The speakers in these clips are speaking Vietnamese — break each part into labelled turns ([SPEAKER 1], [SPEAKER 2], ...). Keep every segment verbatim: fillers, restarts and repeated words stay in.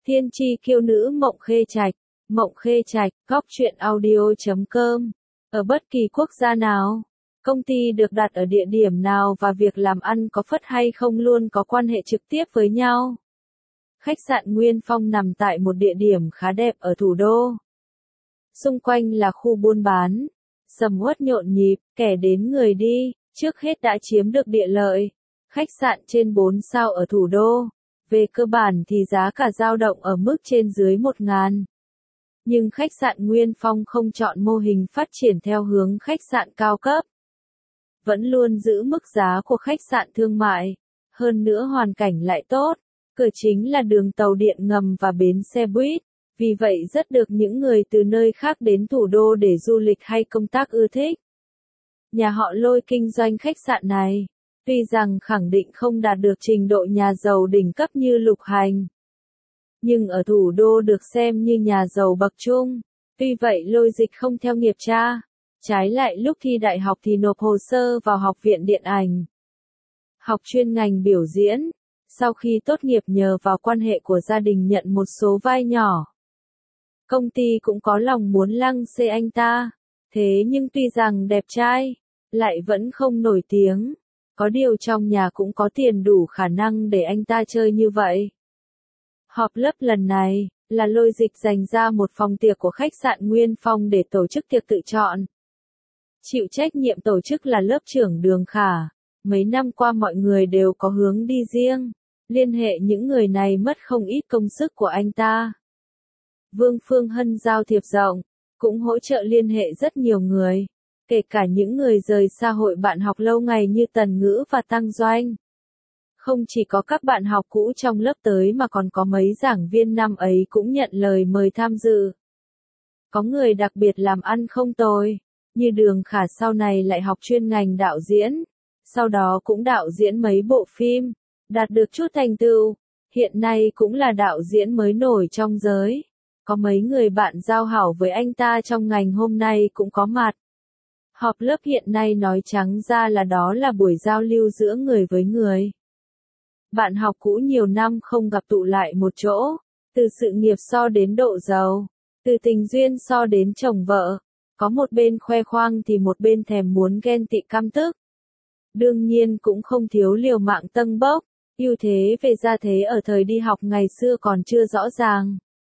[SPEAKER 1] Thiên tri kiêu nữ Mộng Khê Trạch, Mộng Khê Trạch, góc truyện audio chấm com. Ở bất kỳ quốc gia nào, công ty được đặt ở địa điểm nào và việc làm ăn có phất hay không luôn có quan hệ trực tiếp với nhau. Khách sạn Nguyên Phong nằm tại một địa điểm khá đẹp ở thủ đô. Xung quanh là khu buôn bán, sầm uất nhộn nhịp, kẻ đến người đi, trước hết đã chiếm được địa lợi. Khách sạn trên bốn sao ở thủ đô, về cơ bản thì giá cả dao động ở mức trên dưới một ngàn. Nhưng khách sạn Nguyên Phong không chọn mô hình phát triển theo hướng khách sạn cao cấp. Vẫn luôn giữ mức giá của khách sạn thương mại, hơn nữa hoàn cảnh lại tốt, cửa chính là đường tàu điện ngầm và bến xe buýt, vì vậy rất được những người từ nơi khác đến thủ đô để du lịch hay công tác ưa thích. Nhà họ Lôi kinh doanh khách sạn này, tuy rằng khẳng định không đạt được trình độ nhà giàu đỉnh cấp như Lục Hành, nhưng ở thủ đô được xem như nhà giàu bậc trung. Tuy vậy Lôi Dịch không theo nghiệp cha, trái lại lúc thi đại học thì nộp hồ sơ vào học viện điện ảnh, học chuyên ngành biểu diễn. Sau khi tốt nghiệp nhờ vào quan hệ của gia đình nhận một số vai nhỏ. Công ty cũng có lòng muốn lăng xê anh ta, thế nhưng tuy rằng đẹp trai, lại vẫn không nổi tiếng. Có điều trong nhà cũng có tiền đủ khả năng để anh ta chơi như vậy. Họp lớp lần này, là Lôi Dịch dành ra một phòng tiệc của khách sạn Nguyên Phong để tổ chức tiệc tự chọn. Chịu trách nhiệm tổ chức là lớp trưởng Đường Khả. Mấy năm qua mọi người đều có hướng đi riêng, liên hệ những người này mất không ít công sức của anh ta. Vương Phương Hân giao thiệp rộng, cũng hỗ trợ liên hệ rất nhiều người, kể cả những người rời xa hội bạn học lâu ngày như Tần Ngữ và Tăng Doanh. Không chỉ có các bạn học cũ trong lớp tới mà còn có mấy giảng viên năm ấy cũng nhận lời mời tham dự. Có người đặc biệt làm ăn không tồi, như Đường Khả sau này lại học chuyên ngành đạo diễn, sau đó cũng đạo diễn mấy bộ phim, đạt được chút thành tựu, hiện nay cũng là đạo diễn mới nổi trong giới. Có mấy người bạn giao hảo với anh ta trong ngành hôm nay cũng có mặt. Họp lớp hiện nay nói trắng ra là đó là buổi giao lưu giữa người với người. Bạn học cũ nhiều năm không gặp tụ lại một chỗ, từ sự nghiệp so đến độ giàu, từ tình duyên so đến chồng vợ, có một bên khoe khoang thì một bên thèm muốn ghen tị căm tức. Đương nhiên cũng không thiếu liều mạng tâng bốc, ưu thế về gia thế ở thời đi học ngày xưa còn chưa rõ ràng.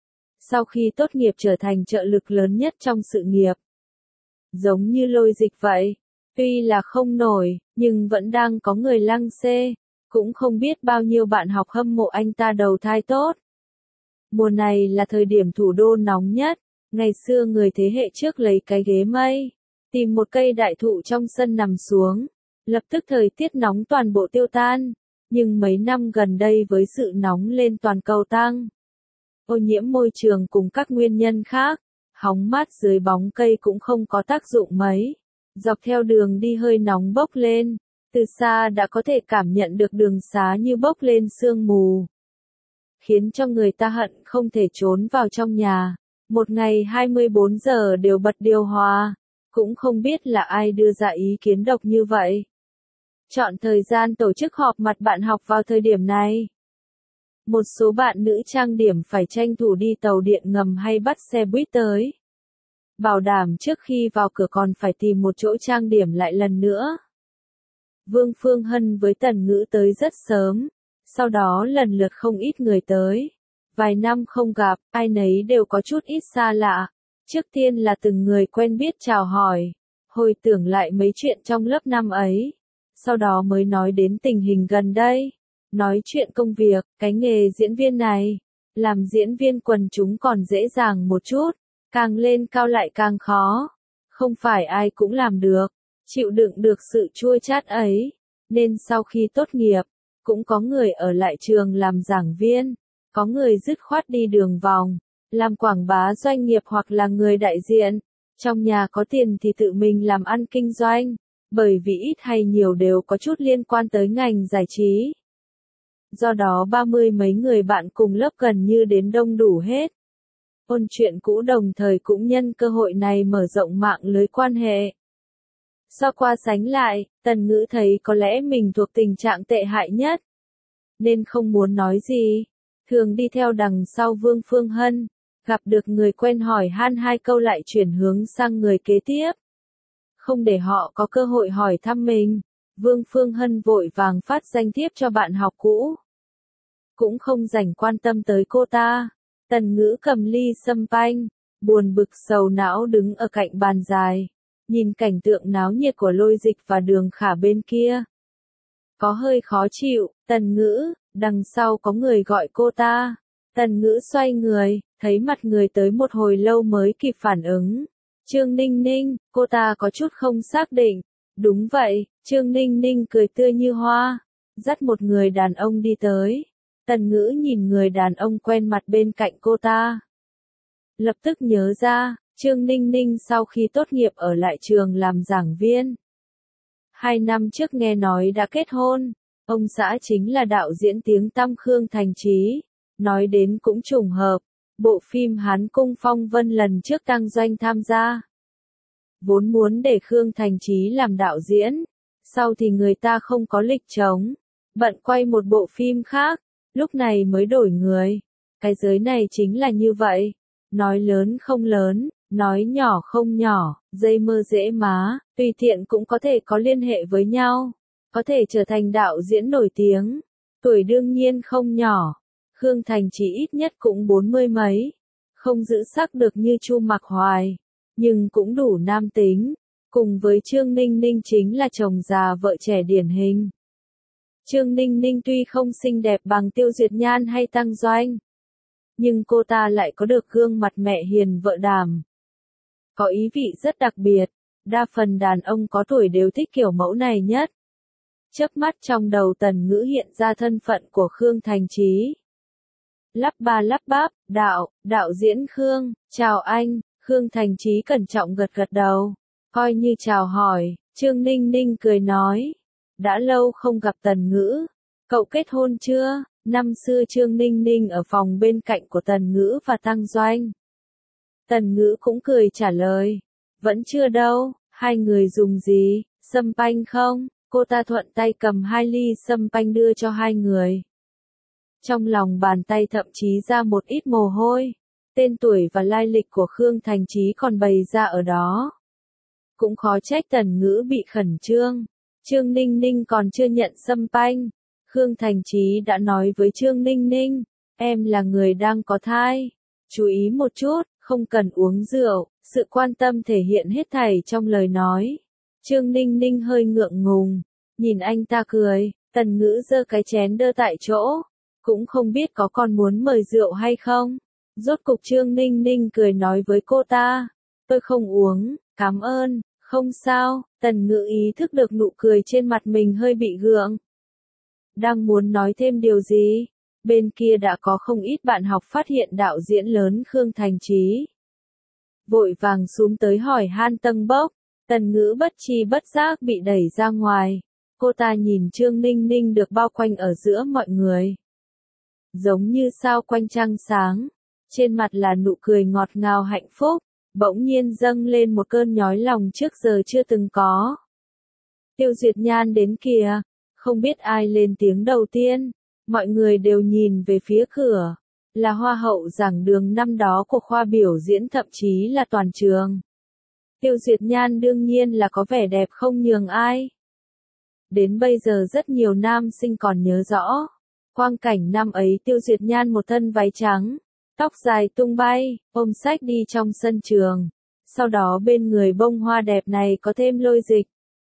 [SPEAKER 1] Sau khi tốt nghiệp trở thành trợ lực lớn nhất trong sự nghiệp. Giống như Lôi Dịch vậy, tuy là không nổi, nhưng vẫn đang có người lăng xê, cũng không biết bao nhiêu bạn học hâm mộ anh ta đầu thai tốt. Mùa này là thời điểm thủ đô nóng nhất, ngày xưa người thế hệ trước lấy cái ghế mây, tìm một cây đại thụ trong sân nằm xuống, lập tức thời tiết nóng toàn bộ tiêu tan, nhưng mấy năm gần đây với sự nóng lên toàn cầu tăng, ô nhiễm môi trường cùng các nguyên nhân khác, hóng mát dưới bóng cây cũng không có tác dụng mấy. Dọc theo đường đi hơi nóng bốc lên, từ xa đã có thể cảm nhận được đường xá như bốc lên sương mù, khiến cho người ta hận không thể trốn vào trong nhà. Một ngày hai mươi bốn giờ đều bật điều hòa, cũng không biết là ai đưa ra ý kiến độc như vậy. Chọn thời gian tổ chức họp mặt bạn học vào thời điểm này. Một số bạn nữ trang điểm phải tranh thủ đi tàu điện ngầm hay bắt xe buýt tới. Bảo đảm trước khi vào cửa còn phải tìm một chỗ trang điểm lại lần nữa. Vương Phương Hân với Tần Ngữ tới rất sớm, sau đó lần lượt không ít người tới. Vài năm không gặp, ai nấy đều có chút ít xa lạ. Trước tiên là từng người quen biết chào hỏi, hồi tưởng lại mấy chuyện trong lớp năm ấy. Sau đó mới nói đến tình hình gần đây. Nói chuyện công việc, cái nghề diễn viên này, làm diễn viên quần chúng còn dễ dàng một chút, càng lên cao lại càng khó. Không phải ai cũng làm được, chịu đựng được sự chua chát ấy, nên sau khi tốt nghiệp, cũng có người ở lại trường làm giảng viên, có người dứt khoát đi đường vòng, làm quảng bá doanh nghiệp hoặc là người đại diện. Trong nhà có tiền thì tự mình làm ăn kinh doanh, bởi vì ít hay nhiều đều có chút liên quan tới ngành giải trí. Do đó ba mươi mấy người bạn cùng lớp gần như đến đông đủ hết. Ôn chuyện cũ đồng thời cũng nhân cơ hội này mở rộng mạng lưới quan hệ. So qua sánh lại, Tần Ngữ thấy có lẽ mình thuộc tình trạng tệ hại nhất, nên không muốn nói gì. thường đi theo đằng sau Vương Phương Hân, gặp được người quen hỏi han hai câu lại chuyển hướng sang người kế tiếp. Không để họ có cơ hội hỏi thăm mình, Vương Phương Hân vội vàng phát danh thiếp cho bạn học cũ. Cũng không rảnh quan tâm tới cô ta. Tần Ngữ cầm ly sâm panh, buồn bực sầu não đứng ở cạnh bàn dài, nhìn cảnh tượng náo nhiệt của Lôi Dịch và Đường Khả bên kia. Có hơi khó chịu, Tần Ngữ, đằng sau có người gọi cô ta. Tần Ngữ xoay người, thấy mặt người tới một hồi lâu mới kịp phản ứng. Trương Ninh Ninh, cô ta có chút không xác định. Đúng vậy, Trương Ninh Ninh cười tươi như hoa, dắt một người đàn ông đi tới. Tần Ngữ nhìn người đàn ông quen mặt bên cạnh cô ta. Lập tức nhớ ra, Trương Ninh Ninh sau khi tốt nghiệp ở lại trường làm giảng viên. Hai năm trước nghe nói đã kết hôn, ông xã chính là đạo diễn tiếng tăm Khương Thành Chí. Nói đến cũng trùng hợp, bộ phim Hán Cung Phong Vân lần trước Tăng Doanh tham gia. Vốn muốn để Khương Thành Chí làm đạo diễn, sau thì người ta không có lịch trống, bận quay một bộ phim khác, lúc này mới đổi người. Cái giới này chính là như vậy, nói lớn không lớn, nói nhỏ không nhỏ, dây mơ dễ má, tùy tiện cũng có thể có liên hệ với nhau, có thể trở thành đạo diễn nổi tiếng, tuổi đương nhiên không nhỏ. Khương Thành Chí ít nhất cũng bốn mươi mấy, không giữ sắc được như Chu Mặc Hoài, nhưng cũng đủ nam tính, cùng với Trương Ninh Ninh chính là chồng già vợ trẻ điển hình. Trương Ninh Ninh tuy không xinh đẹp bằng Tiêu Duyệt Nhan hay Tăng Doanh, nhưng cô ta lại có được gương mặt mẹ hiền vợ đảm. Có ý vị rất đặc biệt, đa phần đàn ông có tuổi đều thích kiểu mẫu này nhất. Chớp mắt trong đầu Tần Ngữ hiện ra thân phận của Khương Thành Chí. Lắp ba lắp bắp, đạo, đạo diễn Khương, chào anh. Khương Thành Chí cẩn trọng gật gật đầu, coi như chào hỏi. Trương Ninh Ninh cười nói, đã lâu không gặp Tần Ngữ, cậu kết hôn chưa? Năm xưa Trương Ninh Ninh ở phòng bên cạnh của Tần Ngữ và Tăng Doanh. Tần Ngữ cũng cười trả lời, vẫn chưa đâu. Hai người dùng gì, sâm panh không? Cô ta thuận tay cầm hai ly sâm panh đưa cho hai người. Trong lòng bàn tay thậm chí ra một ít mồ hôi. Tên tuổi và lai lịch của Khương Thành Chí còn bày ra ở đó. Cũng khó trách Tần Ngữ bị khẩn trương. Trương Ninh Ninh còn chưa nhận sâm panh. Khương Thành Chí đã nói với Trương Ninh Ninh, em là người đang có thai. Chú ý một chút, không cần uống rượu. Sự quan tâm thể hiện hết thảy trong lời nói. Trương Ninh Ninh hơi ngượng ngùng, nhìn anh ta cười. Tần Ngữ giơ cái chén đơ tại chỗ, cũng không biết có còn muốn mời rượu hay không. Rốt cục Trương Ninh Ninh cười nói với cô ta, tôi không uống, cảm ơn. Không sao. Tần Ngữ ý thức được nụ cười trên mặt mình hơi bị gượng. Đang muốn nói thêm điều gì, bên kia đã có không ít bạn học phát hiện đạo diễn lớn Khương Thành Chí. Vội vàng xuống tới hỏi han tâng bốc. Tần Ngữ bất tri bất giác bị đẩy ra ngoài. Cô ta nhìn Trương Ninh Ninh được bao quanh ở giữa mọi người, giống như sao quanh trăng sáng. Trên mặt là nụ cười ngọt ngào hạnh phúc, bỗng nhiên dâng lên một cơn nhói lòng trước giờ chưa từng có. Tiêu Duyệt Nhan đến kìa, không biết ai lên tiếng đầu tiên, mọi người đều nhìn về phía cửa, là hoa hậu giảng đường năm đó của khoa biểu diễn thậm chí là toàn trường. Tiêu Duyệt Nhan đương nhiên là có vẻ đẹp không nhường ai. Đến bây giờ rất nhiều nam sinh còn nhớ rõ, quang cảnh năm ấy Tiêu Duyệt Nhan một thân váy trắng, tóc dài tung bay, ôm sách đi trong sân trường. Sau đó bên người bông hoa đẹp này có thêm Lôi Dịch.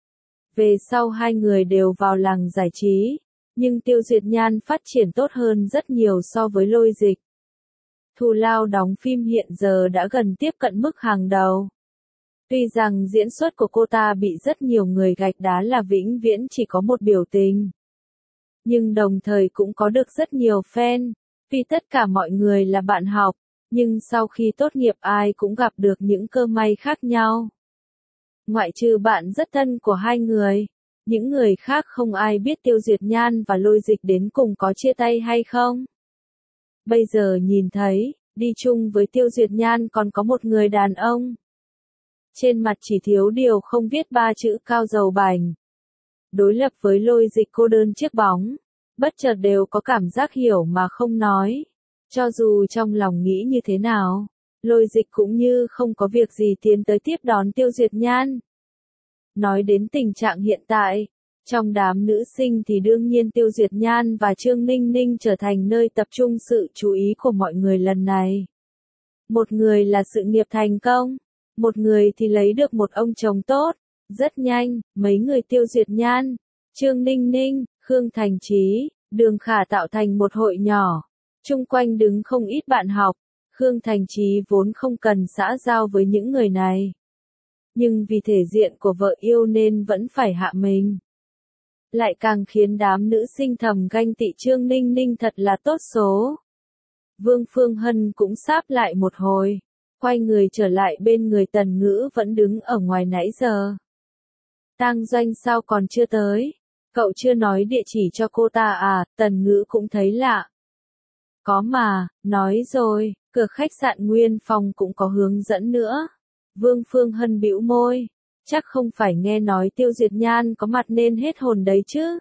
[SPEAKER 1] Về sau hai người đều vào làng giải trí, nhưng Tiêu Duyệt Nhan phát triển tốt hơn rất nhiều so với Lôi Dịch. Thù lao đóng phim hiện giờ đã gần tiếp cận mức hàng đầu. Tuy rằng diễn xuất của cô ta bị rất nhiều người gạch đá là vĩnh viễn chỉ có một biểu tình, nhưng đồng thời cũng có được rất nhiều fan. Vì tất cả mọi người là bạn học, nhưng sau khi tốt nghiệp ai cũng gặp được những cơ may khác nhau. Ngoại trừ bạn rất thân của hai người, những người khác không ai biết Tiêu Duyệt Nhan và Lôi Dịch đến cùng có chia tay hay không. Bây giờ nhìn thấy, đi chung với Tiêu Duyệt Nhan còn có một người đàn ông. Trên mặt chỉ thiếu điều không viết ba chữ cao dầu bành. Đối lập với Lôi Dịch cô đơn chiếc bóng, bất chợt đều có cảm giác hiểu mà không nói. Cho dù trong lòng nghĩ như thế nào, Lôi Dịch cũng như không có việc gì tiến tới tiếp đón Tiêu Duyệt Nhan. Nói đến tình trạng hiện tại, trong đám nữ sinh thì đương nhiên Tiêu Duyệt Nhan và Trương Ninh Ninh trở thành nơi tập trung sự chú ý của mọi người lần này. Một người là sự nghiệp thành công, một người thì lấy được một ông chồng tốt. Rất nhanh, mấy người Tiêu Duyệt Nhan, Trương Ninh Ninh, Khương Thành Chí, Đường Khả tạo thành một hội nhỏ. Chung quanh đứng không ít bạn học, Khương Thành Chí vốn không cần xã giao với những người này. Nhưng vì thể diện của vợ yêu nên vẫn phải hạ mình. Lại càng khiến đám nữ sinh thầm ganh tị Trương Ninh Ninh thật là tốt số. Vương Phương Hân cũng sáp lại một hồi, quay người trở lại bên người Tần Ngữ vẫn đứng ở ngoài nãy giờ. Tang Doanh sao còn chưa tới? Cậu chưa nói địa chỉ cho cô ta à? Tần Ngữ cũng thấy lạ. Có mà, nói rồi, cửa khách sạn Nguyên Phong cũng có hướng dẫn nữa. Vương Phương Hân bĩu môi, chắc không phải nghe nói Tiêu Duyệt Nhan có mặt nên hết hồn đấy chứ.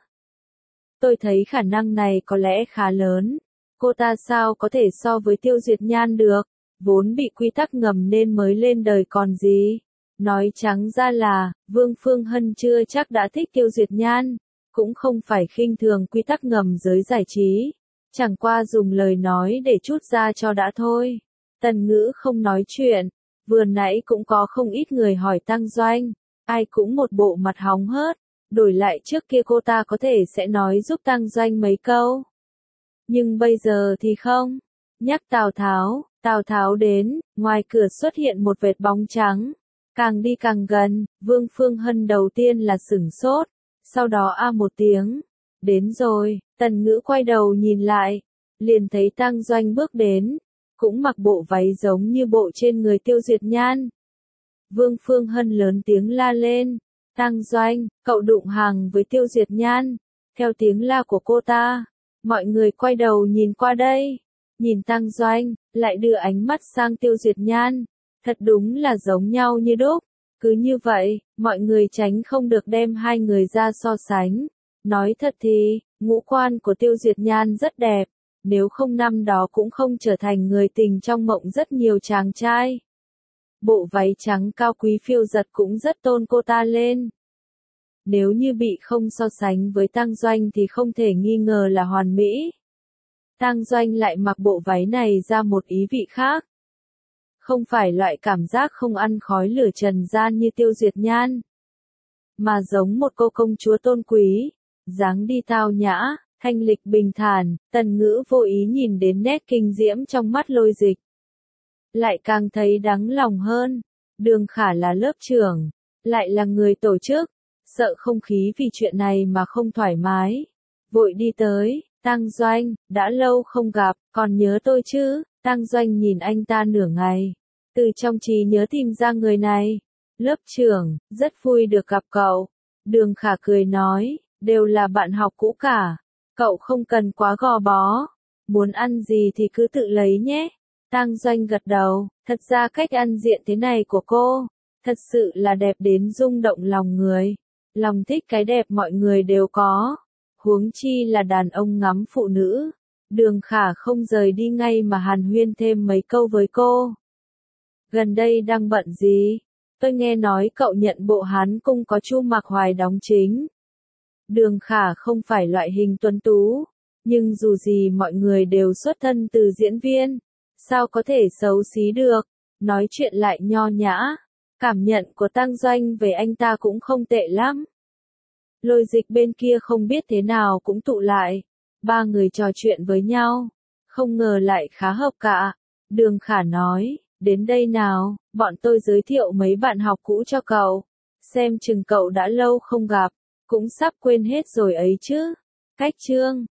[SPEAKER 1] Tôi thấy khả năng này có lẽ khá lớn. Cô ta sao có thể so với Tiêu Duyệt Nhan được, vốn bị quy tắc ngầm nên mới lên đời còn gì. Nói trắng ra là, Vương Phương Hân chưa chắc đã thích Tiêu Duyệt Nhan, cũng không phải khinh thường quy tắc ngầm giới giải trí. Chẳng qua dùng lời nói để trút ra cho đã thôi. Tần Ngữ không nói chuyện, vừa nãy cũng có không ít người hỏi Tang Doanh, ai cũng một bộ mặt hóng hớt, đổi lại trước kia cô ta có thể sẽ nói giúp Tang Doanh mấy câu. Nhưng bây giờ thì không. Nhắc Tào Tháo, Tào Tháo đến, ngoài cửa xuất hiện một vệt bóng trắng. Càng đi càng gần, Vương Phương Hân đầu tiên là sửng sốt, sau đó a một tiếng. Đến rồi, Tần Ngữ quay đầu nhìn lại, liền thấy Tang Doanh bước đến, cũng mặc bộ váy giống như bộ trên người Tiêu Duyệt Nhan. Vương Phương Hân lớn tiếng la lên, Tang Doanh, cậu đụng hàng với Tiêu Duyệt Nhan. Theo tiếng la của cô ta, mọi người quay đầu nhìn qua đây, nhìn Tang Doanh, lại đưa ánh mắt sang Tiêu Duyệt Nhan. Thật đúng là giống nhau như đúc. Cứ như vậy, mọi người tránh không được đem hai người ra so sánh. Nói thật thì, ngũ quan của Tiêu Duyệt Nhan rất đẹp, nếu không năm đó cũng không trở thành người tình trong mộng rất nhiều chàng trai. Bộ váy trắng cao quý phiêu giật cũng rất tôn cô ta lên. Nếu như bị không so sánh với Tang Doanh thì không thể nghi ngờ là hoàn mỹ. Tang Doanh lại mặc bộ váy này ra một ý vị khác. Không phải loại cảm giác không ăn khói lửa trần gian như Tiêu Duyệt Nhan, mà giống một cô công chúa tôn quý, dáng đi tao nhã, thanh lịch bình thản. Tần Ngữ vô ý nhìn đến nét kinh diễm trong mắt Lôi Dịch, lại càng thấy đáng lòng hơn. Đường Khả là lớp trưởng, lại là người tổ chức, sợ không khí vì chuyện này mà không thoải mái, vội đi tới. Tang Doanh, đã lâu không gặp, còn nhớ tôi chứ? Tang Doanh nhìn anh ta nửa ngày, từ trong trí nhớ tìm ra người này. Lớp trưởng, rất vui được gặp cậu. Đường Khả cười nói, đều là bạn học cũ cả, cậu không cần quá gò bó, muốn ăn gì thì cứ tự lấy nhé. Tang Doanh gật đầu, thật ra cách ăn diện thế này của cô, thật sự là đẹp đến rung động lòng người. Lòng thích cái đẹp mọi người đều có, huống chi là đàn ông ngắm phụ nữ. Đường Khả không rời đi ngay mà hàn huyên thêm mấy câu với cô. Gần đây đang bận gì? Tôi nghe nói cậu nhận bộ Hán Cung có Chu Mạc Hoài đóng chính. Đường Khả không phải loại hình tuấn tú, nhưng dù gì mọi người đều xuất thân từ diễn viên, sao có thể xấu xí được, nói chuyện lại nho nhã. Cảm nhận của Tang Doanh về anh ta cũng không tệ lắm. Lôi Dịch bên kia không biết thế nào cũng tụ lại, ba người trò chuyện với nhau, không ngờ lại khá hợp cả. Đường Khả nói, đến đây nào, bọn tôi giới thiệu mấy bạn học cũ cho cậu, xem chừng cậu đã lâu không gặp, cũng sắp quên hết rồi ấy chứ. Cách chương